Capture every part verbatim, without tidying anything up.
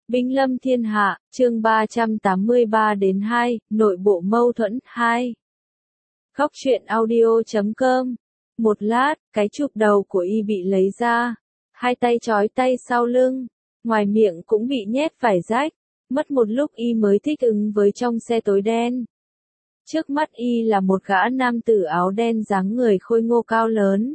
Binh lâm thiên hạ, chương ba trăm tám mươi ba đến hai, nội bộ mâu thuẫn hai. Góc truyện audio chấm com. Một lát, cái chụp đầu của y bị lấy ra. Hai tay trói tay sau lưng. Ngoài miệng cũng bị nhét vải rách. Mất một lúc y mới thích ứng với trong xe tối đen. Trước mắt y là một gã nam tử áo đen dáng người khôi ngô cao lớn.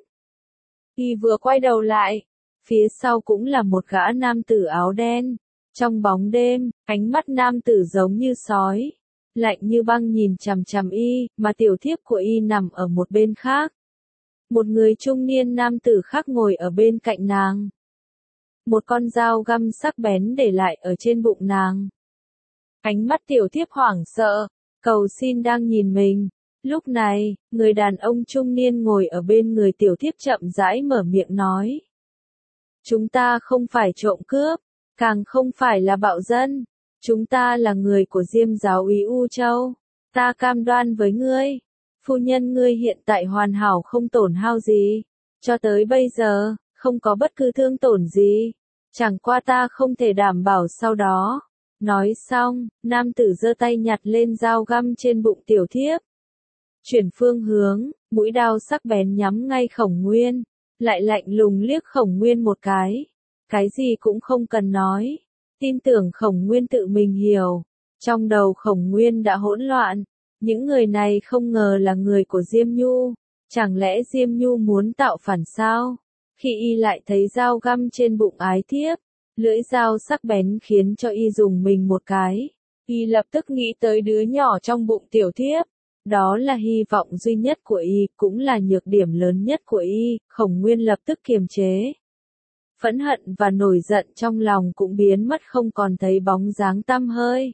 Y vừa quay đầu lại. Phía sau cũng là một gã nam tử áo đen. Trong bóng đêm, ánh mắt nam tử giống như sói, lạnh như băng nhìn chằm chằm y, mà tiểu thiếp của y nằm ở một bên khác. Một người trung niên nam tử khác ngồi ở bên cạnh nàng. Một con dao găm sắc bén để lại ở trên bụng nàng. Ánh mắt tiểu thiếp hoảng sợ, cầu xin đang nhìn mình. Lúc này, người đàn ông trung niên ngồi ở bên người tiểu thiếp chậm rãi mở miệng nói. Chúng ta không phải trộm cướp. Càng không phải là bạo dân, chúng ta là người của Diêm giáo úy U Châu, ta cam đoan với ngươi, phu nhân ngươi hiện tại hoàn hảo không tổn hao gì, cho tới bây giờ, không có bất cứ thương tổn gì, chẳng qua ta không thể đảm bảo sau đó. Nói xong, nam tử giơ tay nhặt lên dao găm trên bụng tiểu thiếp. Chuyển phương hướng, mũi đao sắc bén nhắm ngay Khổng Nguyên, lại lạnh lùng liếc Khổng Nguyên một cái. Cái gì cũng không cần nói, tin tưởng Khổng Nguyên tự mình hiểu. Trong đầu Khổng Nguyên đã hỗn loạn, những người này không ngờ là người của Diêm Nhu, chẳng lẽ Diêm Nhu muốn tạo phản sao? Khi y lại thấy dao găm trên bụng ái thiếp, lưỡi dao sắc bén khiến cho y dùng mình một cái, y lập tức nghĩ tới đứa nhỏ trong bụng tiểu thiếp, đó là hy vọng duy nhất của y, cũng là nhược điểm lớn nhất của y. Khổng Nguyên lập tức kiềm chế. Phẫn hận và nổi giận trong lòng cũng biến mất không còn thấy bóng dáng tăm hơi.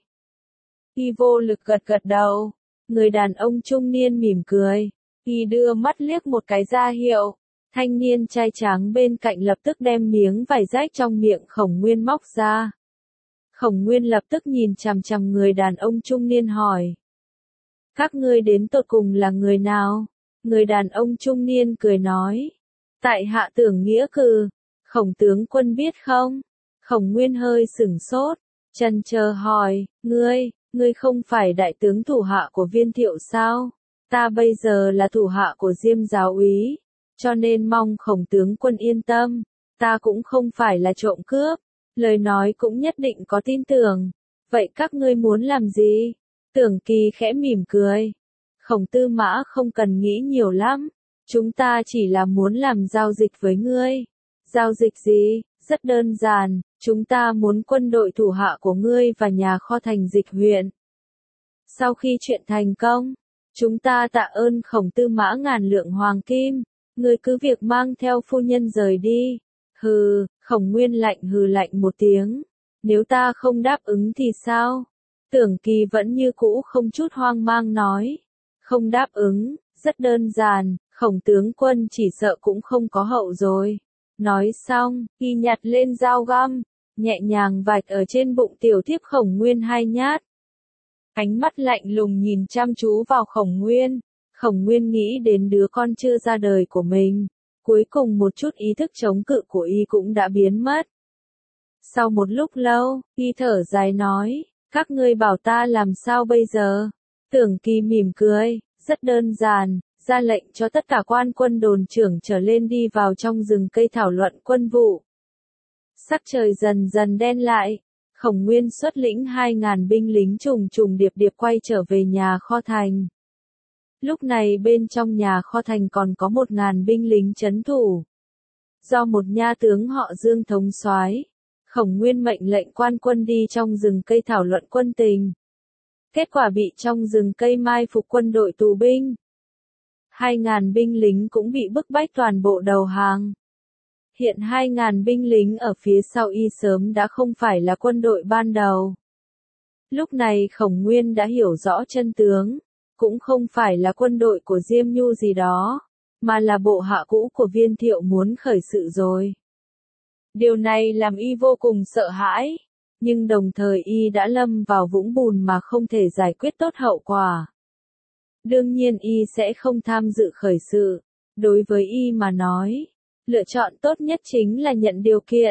Y vô lực gật gật đầu, người đàn ông trung niên mỉm cười, y đưa mắt liếc một cái ra hiệu, thanh niên trai tráng bên cạnh lập tức đem miếng vải rách trong miệng Khổng Nguyên móc ra. Khổng Nguyên lập tức nhìn chằm chằm người đàn ông trung niên hỏi. Các ngươi đến tột cùng là người nào? Người đàn ông trung niên cười nói. Tại hạ Tưởng Nghĩa Cừ. Khổng tướng quân biết không? Khổng Nguyên hơi sửng sốt, chần chờ hỏi, ngươi, ngươi không phải đại tướng thủ hạ của Viên Thiệu sao? Ta bây giờ là thủ hạ của Diêm giáo úy, cho nên mong Khổng tướng quân yên tâm, ta cũng không phải là trộm cướp, lời nói cũng nhất định có tin tưởng. Vậy các ngươi muốn làm gì? Tưởng Kỳ khẽ mỉm cười. Khổng tư mã không cần nghĩ nhiều lắm, chúng ta chỉ là muốn làm giao dịch với ngươi. Giao dịch gì? Rất đơn giản, chúng ta muốn quân đội thủ hạ của ngươi và nhà kho thành Dịch huyện. Sau khi chuyện thành công, chúng ta tạ ơn Khổng tư mã ngàn lượng hoàng kim, ngươi cứ việc mang theo phu nhân rời đi. Hừ, Khổng Nguyên lạnh hừ lạnh một tiếng, nếu ta không đáp ứng thì sao? Tưởng Kỳ vẫn như cũ không chút hoang mang nói, không đáp ứng, rất đơn giản, Khổng tướng quân chỉ sợ cũng không có hậu rồi. Nói xong, y nhặt lên dao găm, nhẹ nhàng vạch ở trên bụng tiểu thiếp Khổng Nguyên hai nhát. Ánh mắt lạnh lùng nhìn chăm chú vào Khổng Nguyên. Khổng Nguyên nghĩ đến đứa con chưa ra đời của mình. Cuối cùng một chút ý thức chống cự của y cũng đã biến mất. Sau một lúc lâu, y thở dài nói, các ngươi bảo ta làm sao bây giờ? Tưởng Kỳ mỉm cười, rất đơn giản. Ra lệnh cho tất cả quan quân đồn trưởng trở lên đi vào trong rừng cây thảo luận quân vụ. Sắc trời dần dần đen lại, Khổng Nguyên xuất lĩnh hai ngàn binh lính trùng trùng điệp điệp quay trở về nhà kho thành. Lúc này bên trong nhà kho thành còn có một ngàn binh lính trấn thủ. Do một nha tướng họ Dương thống soái, Khổng Nguyên mệnh lệnh quan quân đi trong rừng cây thảo luận quân tình. Kết quả bị trong rừng cây mai phục quân đội tù binh. Hai ngàn binh lính cũng bị bức bách toàn bộ đầu hàng. Hiện hai ngàn binh lính ở phía sau y sớm đã không phải là quân đội ban đầu. Lúc này Khổng Nguyên đã hiểu rõ chân tướng, cũng không phải là quân đội của Diêm Nhu gì đó, mà là bộ hạ cũ của Viên Thiệu muốn khởi sự rồi. Điều này làm y vô cùng sợ hãi, nhưng đồng thời y đã lâm vào vũng bùn mà không thể giải quyết tốt hậu quả. Đương nhiên y sẽ không tham dự khởi sự. Đối với y mà nói, lựa chọn tốt nhất chính là nhận điều kiện.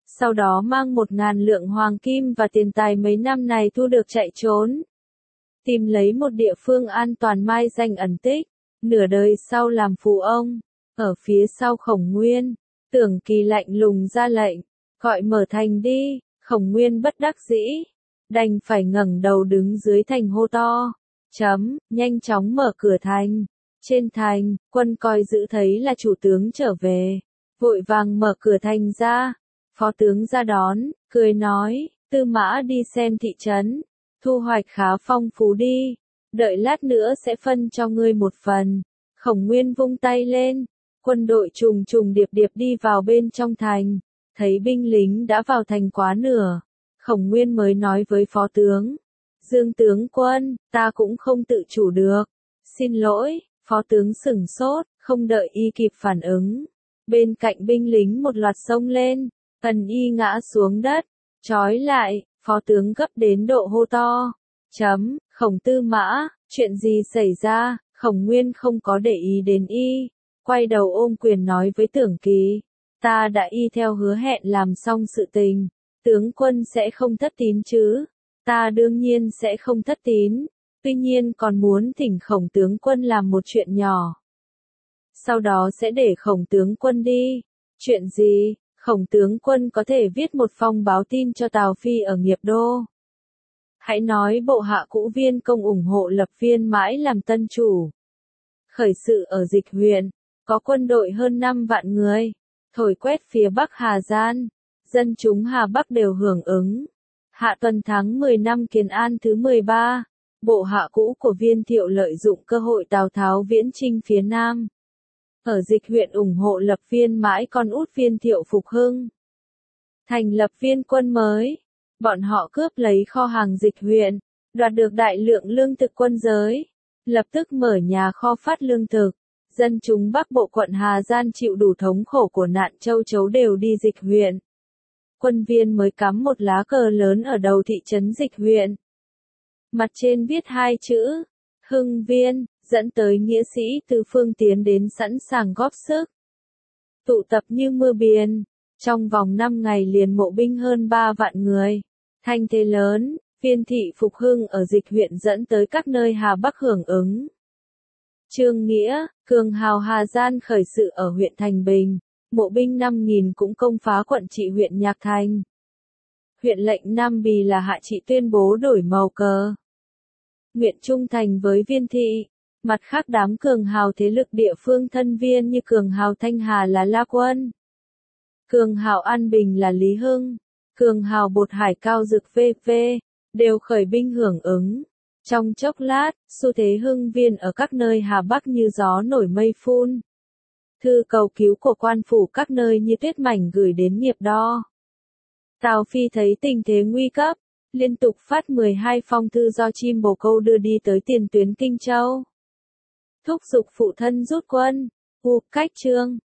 sau đó mang một ngàn lượng hoàng kim và tiền tài mấy năm này thu được chạy trốn. Tìm lấy một địa phương an toàn mai danh ẩn tích, nửa đời sau làm phù ông. Ở phía sau Khổng Nguyên, Tưởng Kỳ lạnh lùng ra lệnh, gọi mở thành đi. Khổng Nguyên bất đắc dĩ, đành phải ngẩng đầu đứng dưới thành hô to. Chấm, nhanh chóng mở cửa thành. Trên thành, quân coi giữ thấy là chủ tướng trở về, vội vàng mở cửa thành ra. Phó tướng ra đón, cười nói, Tư Mã đi xem thị trấn, thu hoạch khá phong phú đi, đợi lát nữa sẽ phân cho ngươi một phần. Khổng Nguyên vung tay lên, quân đội trùng trùng điệp điệp đi vào bên trong thành, thấy binh lính đã vào thành quá nửa. Khổng Nguyên mới nói với phó tướng, Dương tướng quân, ta cũng không tự chủ được. Xin lỗi, phó tướng sửng sốt, không đợi y kịp phản ứng. Bên cạnh binh lính một loạt xông lên, ần y ngã xuống đất, trói lại, phó tướng gấp đến độ hô to. Chấm, Khổng Tư Mã, chuyện gì xảy ra? Khổng Nguyên không có để ý đến y, quay đầu ôm quyền nói với Tưởng Kỳ, ta đã y theo hứa hẹn làm xong sự tình, tướng quân sẽ không thất tín chứ? Ta đương nhiên sẽ không thất tín, tuy nhiên còn muốn thỉnh Khổng tướng quân làm một chuyện nhỏ. Sau đó sẽ để Khổng tướng quân đi. Chuyện gì? Khổng tướng quân có thể viết một phong báo tin cho Tào Phi ở Nghiệp Đô. Hãy nói bộ hạ cũ Viên Công ủng hộ Lập Viên Mãi làm tân chủ. Khởi sự ở Dịch huyện, có quân đội hơn năm vạn người, thổi quét phía Bắc Hà Gian, dân chúng Hà Bắc đều hưởng ứng. Hạ tuần tháng mười năm Kiến An thứ mười ba, bộ hạ cũ của Viên Thiệu lợi dụng cơ hội Tào Tháo viễn chinh phía Nam. Ở Dịch huyện ủng hộ Lập Viên Mãi con út Viên Thiệu phục hưng. Thành lập viên quân mới, bọn họ cướp lấy kho hàng Dịch huyện, đoạt được đại lượng lương thực quân giới, lập tức mở nhà kho phát lương thực. Dân chúng Bắc Bộ quận Hà Gian chịu đủ thống khổ của nạn châu chấu đều đi Dịch huyện. Quân viên mới cắm một lá cờ lớn ở đầu thị trấn Dịch huyện. Mặt trên viết hai chữ, Hưng Viên, dẫn tới nghĩa sĩ từ phương tiến đến sẵn sàng góp sức. Tụ tập như mưa biển, trong vòng năm ngày liền mộ binh hơn ba vạn người. Thanh thế lớn, Viên thị phục hưng ở Dịch huyện dẫn tới các nơi Hà Bắc hưởng ứng. Trương Nghĩa, cường hào Hà Gian khởi sự ở huyện Thành Bình, mộ binh năm nghìn cũng công phá quận trị huyện Nhạc Thành. Huyện lệnh Nam Bì là Hạ Trị tuyên bố đổi màu cờ, nguyện trung thành với Viên thị. Mặt khác đám cường hào thế lực địa phương thân Viên như cường hào Thanh Hà là La Quân, cường hào An Bình là Lý Hưng, cường hào Bột Hải Cao Dực vê vê, đều khởi binh hưởng ứng. Trong chốc lát, xu thế hưng viên ở các nơi Hà Bắc như gió nổi mây phun. Thư cầu cứu của quan phủ các nơi như tuyết mảnh gửi đến Nghiệp Đo. Tào Phi thấy tình thế nguy cấp, liên tục phát mười hai phong thư do chim bồ câu đưa đi tới tiền tuyến Kinh Châu. Thúc giục phụ thân rút quân, u cách chương.